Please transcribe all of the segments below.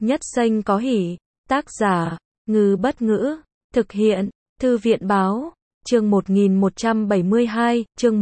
Nhất xanh có hỉ. Tác giả, Ngư Bất Ngữ. Thực hiện, Thư viện Báo. Chương 1172, chương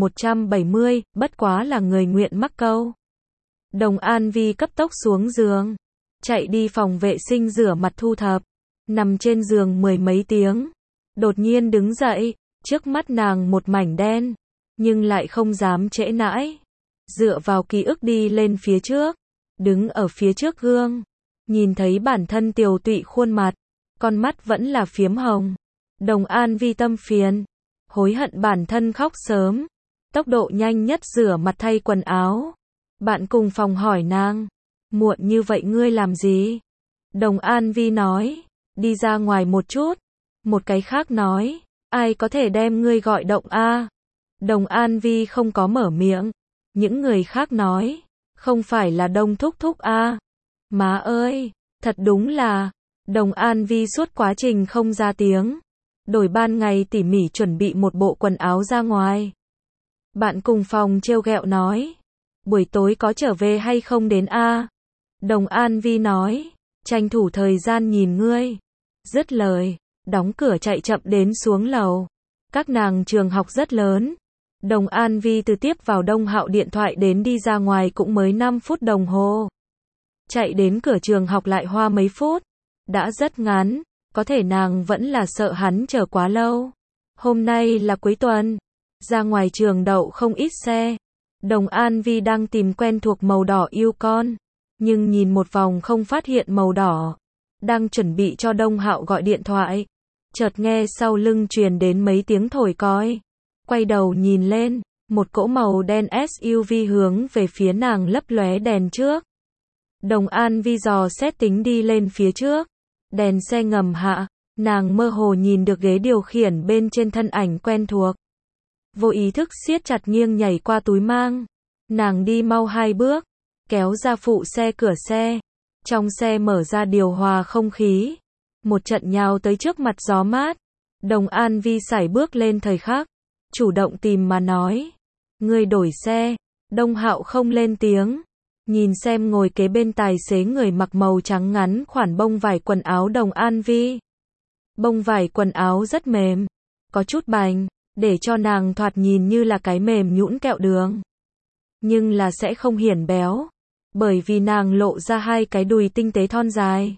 1170, bất quá là người nguyện mắc câu. Đồng An Vi cấp tốc xuống giường, chạy đi phòng vệ sinh rửa mặt thu thập, nằm trên giường mười mấy tiếng. Đột nhiên đứng dậy, trước mắt nàng một mảnh đen, nhưng lại không dám trễ nãi. Dựa vào ký ức đi lên phía trước, đứng ở phía trước gương, nhìn thấy bản thân tiều tụy khuôn mặt, con mắt vẫn là phiếm hồng. Đồng An Vi tâm phiền, hối hận bản thân khóc sớm, tốc độ nhanh nhất rửa mặt thay quần áo. Bạn cùng phòng hỏi nàng, muộn như vậy ngươi làm gì? Đồng An Vi nói, đi ra ngoài một chút. Một cái khác nói, ai có thể đem ngươi gọi động a? Đồng An Vi không có mở miệng. Những người khác nói, không phải là Đông thúc thúc a? Má ơi, thật đúng là. Đồng An Vi suốt quá trình không ra tiếng, đổi ban ngày tỉ mỉ chuẩn bị một bộ quần áo ra ngoài. Bạn cùng phòng trêu ghẹo nói, buổi tối có trở về hay không đến a? Đồng An Vi nói, tranh thủ thời gian nhìn ngươi. Dứt lời, đóng cửa chạy chậm đến xuống lầu. Các nàng trường học rất lớn. Đồng An Vi từ tiếp vào Đông Hạo điện thoại đến đi ra ngoài cũng mới 5 phút đồng hồ. Chạy đến cửa trường học lại hoa mấy phút. Đã rất ngắn, có thể nàng vẫn là sợ hắn chờ quá lâu. Hôm nay là cuối tuần, ra ngoài trường đậu không ít xe. Đồng An Vi đang tìm quen thuộc màu đỏ yêu con, nhưng nhìn một vòng không phát hiện màu đỏ. Đang chuẩn bị cho Đông Hạo gọi điện thoại, chợt nghe sau lưng truyền đến mấy tiếng thổi còi. Quay đầu nhìn lên, một cỗ màu đen SUV hướng về phía nàng lấp lóe đèn trước. Đồng An Vi dò xét tính đi lên phía trước. Đèn xe ngầm hạ, nàng mơ hồ nhìn được ghế điều khiển bên trên thân ảnh quen thuộc. Vô ý thức siết chặt nghiêng nhảy qua túi mang. Nàng đi mau 2 bước, kéo ra phụ xe cửa xe. Trong xe mở ra điều hòa không khí. Một trận nhào tới trước mặt gió mát. Đồng An Vi sải bước lên thời khắc, chủ động tìm mà nói, ngươi đổi xe. Đông Hạo không lên tiếng. Nhìn xem ngồi kế bên tài xế người mặc màu trắng ngắn khoản bông vải quần áo Đồng An Vi. Bông vải quần áo rất mềm, có chút bành, để cho nàng thoạt nhìn như là cái mềm nhũn kẹo đường. Nhưng là sẽ không hiển béo, bởi vì nàng lộ ra 2 cái đùi tinh tế thon dài.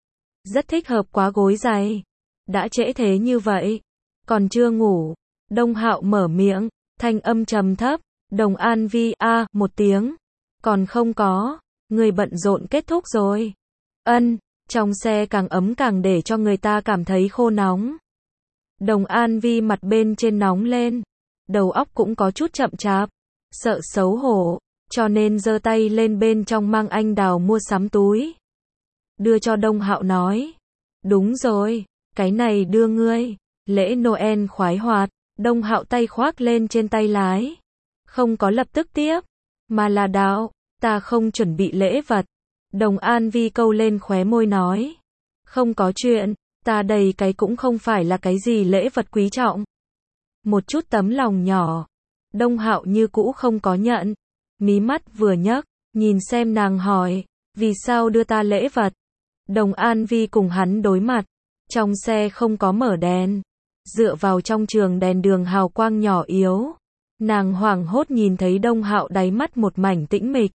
Rất thích hợp quá gối dày. Đã trễ thế như vậy, còn chưa ngủ. Đông Hạo mở miệng, thanh âm trầm thấp, Đồng An Vi a một tiếng. Còn không có, người bận rộn kết thúc rồi. Ân, trong xe càng ấm càng để cho người ta cảm thấy khô nóng. Đồng An Vi mặt bên trên nóng lên, đầu óc cũng có chút chậm chạp, sợ xấu hổ, cho nên giơ tay lên bên trong mang anh đào mua sắm túi. Đưa cho Đông Hạo nói, đúng rồi, cái này đưa ngươi, lễ Noel khoái hoạt. Đông Hạo tay khoác lên trên tay lái, không có lập tức tiếp, mà là đạo, ta không chuẩn bị lễ vật. Đồng An Vi câu lên khóe môi nói, không có chuyện, ta đầy cái cũng không phải là cái gì lễ vật quý trọng. Một chút tấm lòng nhỏ. Đông Hạo như cũ không có nhận, mí mắt vừa nhấc, nhìn xem nàng hỏi, vì sao đưa ta lễ vật? Đồng An Vi cùng hắn đối mặt, trong xe không có mở đèn, dựa vào trong trường đèn đường hào quang nhỏ yếu. Nàng hoảng hốt nhìn thấy Đông Hạo đáy mắt một mảnh tĩnh mịch.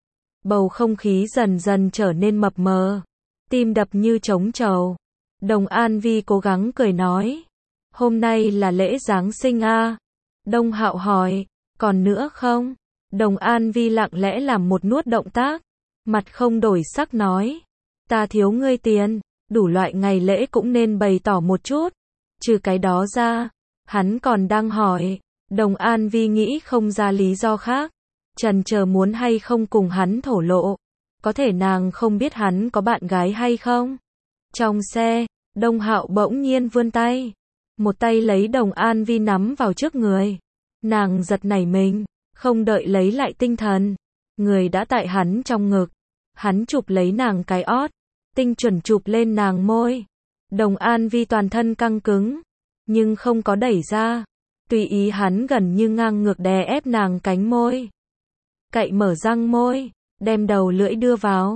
Bầu không khí dần dần trở nên mập mờ, tim đập như trống trầu. Đồng An Vi cố gắng cười nói, hôm nay là lễ Giáng sinh a? Đông Hạo hỏi, còn nữa không? Đồng An Vi lặng lẽ làm một nuốt động tác, mặt không đổi sắc nói, ta thiếu ngươi tiền, đủ loại ngày lễ cũng nên bày tỏ một chút. Trừ cái đó ra, hắn còn đang hỏi. Đồng An Vi nghĩ không ra lý do khác, chần chờ muốn hay không cùng hắn thổ lộ. Có thể nàng không biết hắn có bạn gái hay không. Trong xe, Đông Hạo bỗng nhiên vươn tay, một tay lấy Đồng An Vi nắm vào trước người. Nàng giật nảy mình, không đợi lấy lại tinh thần, người đã tại hắn trong ngực. Hắn chụp lấy nàng cái ót, tinh chuẩn chụp lên nàng môi. Đồng An Vi toàn thân căng cứng, nhưng không có đẩy ra. Tùy ý hắn gần như ngang ngược đè ép nàng cánh môi. Cậy mở răng môi, đem đầu lưỡi đưa vào.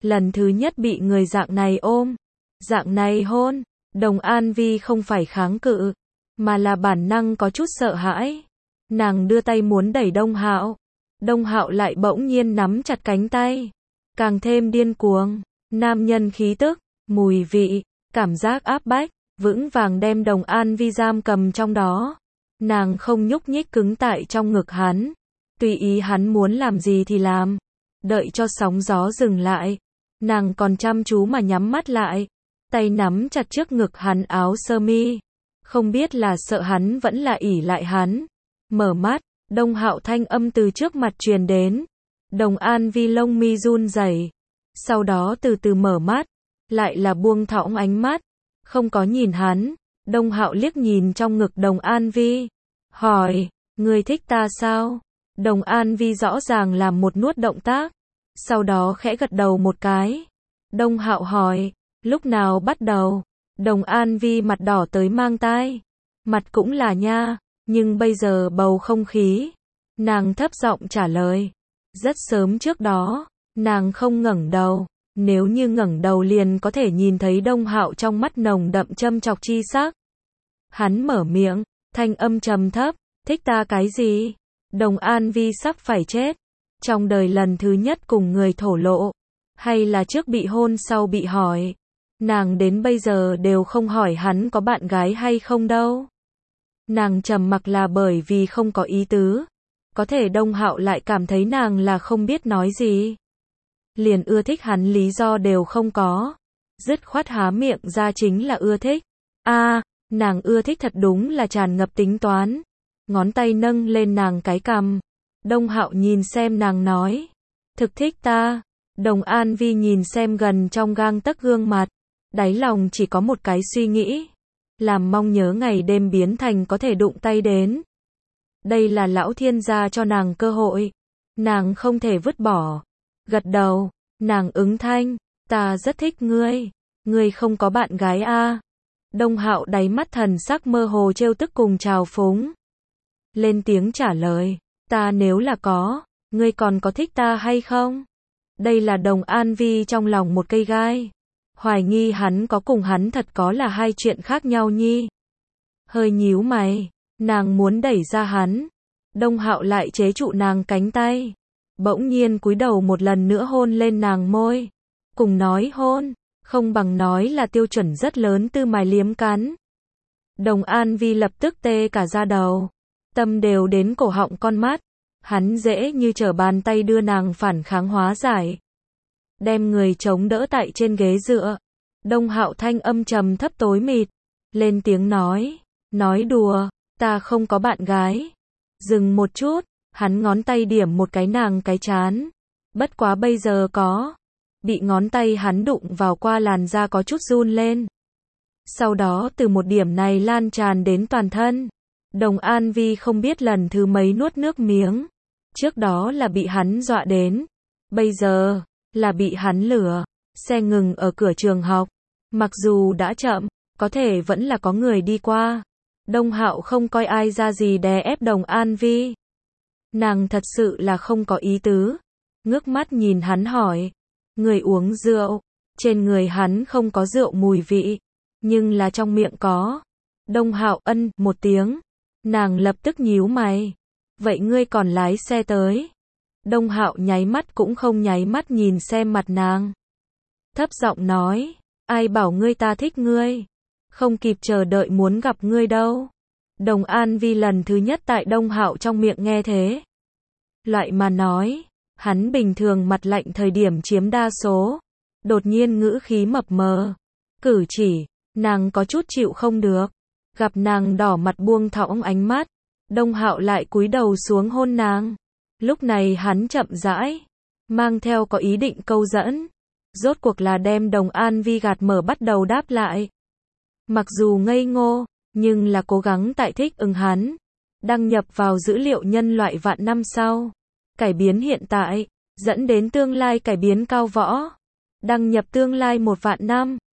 lần thứ nhất bị người dạng này ôm, dạng này hôn. Đồng An Vi không phải kháng cự, mà là bản năng có chút sợ hãi. Nàng đưa tay muốn đẩy Đông Hạo. Đông Hạo lại bỗng nhiên nắm chặt cánh tay, càng thêm điên cuồng. Nam nhân khí tức, mùi vị, cảm giác áp bách, vững vàng đem Đồng An Vi giam cầm trong đó. Nàng không nhúc nhích cứng tại trong ngực hắn, tùy ý hắn muốn làm gì thì làm. Đợi cho sóng gió dừng lại, nàng còn chăm chú mà nhắm mắt lại, tay nắm chặt trước ngực hắn áo sơ mi. Không biết là sợ hắn vẫn là ỷ lại hắn. Mở mắt, Đông Hạo thanh âm từ trước mặt truyền đến. Đồng An Vi lông mi run rẩy, sau đó từ từ mở mắt, lại là buông thõng ánh mắt, không có nhìn hắn. Đông Hạo liếc nhìn trong ngực Đồng An Vi, hỏi, ngươi thích ta sao? Đồng An Vi rõ ràng làm một nuốt động tác, sau đó khẽ gật đầu một cái. Đông Hạo hỏi, lúc nào bắt đầu? Đồng An Vi mặt đỏ tới mang tai, mặt cũng là nha, nhưng bây giờ bầu không khí. Nàng thấp giọng trả lời, rất sớm trước đó. Nàng không ngẩng đầu, nếu như ngẩng đầu liền có thể nhìn thấy Đông Hạo trong mắt nồng đậm châm chọc chi sắc. Hắn mở miệng, thanh âm trầm thấp, thích ta cái gì? Đồng An Vi sắp phải chết, trong đời lần thứ nhất cùng người thổ lộ, hay là trước bị hôn sau bị hỏi. Nàng đến bây giờ đều không hỏi hắn có bạn gái hay không đâu. Nàng trầm mặc là bởi vì không có ý tứ. Có thể Đông Hạo lại cảm thấy nàng là không biết nói gì. Liền ưa thích hắn lý do đều không có. Dứt khoát há miệng ra chính là ưa thích. Nàng ưa thích thật đúng là tràn ngập tính toán. Ngón tay nâng lên nàng cái cằm. Đông Hạo nhìn xem nàng nói, thực thích ta. Đồng An Vi nhìn xem gần trong gang tấc gương mặt, đáy lòng chỉ có một cái suy nghĩ, làm mong nhớ ngày đêm biến thành có thể đụng tay đến. Đây là lão thiên gia cho nàng cơ hội, nàng không thể vứt bỏ. Gật đầu, nàng ứng thanh, ta rất thích ngươi. Ngươi không có bạn gái à? Đông Hạo đáy mắt thần sắc mơ hồ trêu tức cùng trào phúng. Lên tiếng trả lời, ta nếu là có, ngươi còn có thích ta hay không? Đây là Đồng An Vi trong lòng một cây gai. Hoài nghi hắn có cùng hắn thật có là hai chuyện khác nhau nhi. Hơi nhíu mày, nàng muốn đẩy ra hắn. Đông Hạo lại chế trụ nàng cánh tay. Bỗng nhiên cúi đầu một lần nữa hôn lên nàng môi. Cùng nói hôn, không bằng nói là tiêu chuẩn rất lớn tư mài liếm cắn. Đồng An Vi lập tức tê cả da đầu. Tâm đều đến cổ họng con mắt. Hắn dễ như trở bàn tay đưa nàng phản kháng hóa giải. Đem người chống đỡ tại trên ghế dựa. Đông Hạo thanh âm trầm thấp tối mịt. Lên tiếng nói đùa, ta không có bạn gái. Dừng một chút, hắn ngón tay điểm một cái nàng cái trán. Bất quá bây giờ có. Bị ngón tay hắn đụng vào qua làn da có chút run lên. Sau đó từ một điểm này lan tràn đến toàn thân. Đồng An Vi không biết lần thứ mấy nuốt nước miếng. Trước đó là bị hắn dọa đến. Bây giờ, là bị hắn lừa. Xe ngừng ở cửa trường học. Mặc dù đã chậm, có thể vẫn là có người đi qua. Đông Hạo không coi ai ra gì đè ép Đồng An Vi. Nàng thật sự là không có ý tứ. Ngước mắt nhìn hắn hỏi. Người uống rượu. Trên người hắn không có rượu mùi vị. Nhưng là trong miệng có. Đông Hạo ân một tiếng. Nàng lập tức nhíu mày. Vậy ngươi còn lái xe tới? Đông Hạo nháy mắt cũng không nháy mắt nhìn xem mặt nàng. Thấp giọng nói. Ai bảo ngươi ta thích ngươi? Không kịp chờ đợi muốn gặp ngươi đâu. Đồng An Vi lần thứ nhất tại Đông Hạo trong miệng nghe thế. Loại mà nói. Hắn bình thường mặt lạnh thời điểm chiếm đa số. Đột nhiên ngữ khí mập mờ. Cử chỉ. Nàng có chút chịu không được. Gặp nàng đỏ mặt buông thõng ánh mắt. Đông Hạo lại cúi đầu xuống hôn nàng. Lúc này hắn chậm rãi, mang theo có ý định câu dẫn. Rốt cuộc là đem Đồng An Vi gạt mở bắt đầu đáp lại. Mặc dù ngây ngô, nhưng là cố gắng tại thích ứng hắn. Đăng nhập vào dữ liệu nhân loại vạn năm sau. Cải biến hiện tại, dẫn đến tương lai cải biến cao võ. Đăng nhập tương lai 1 vạn năm.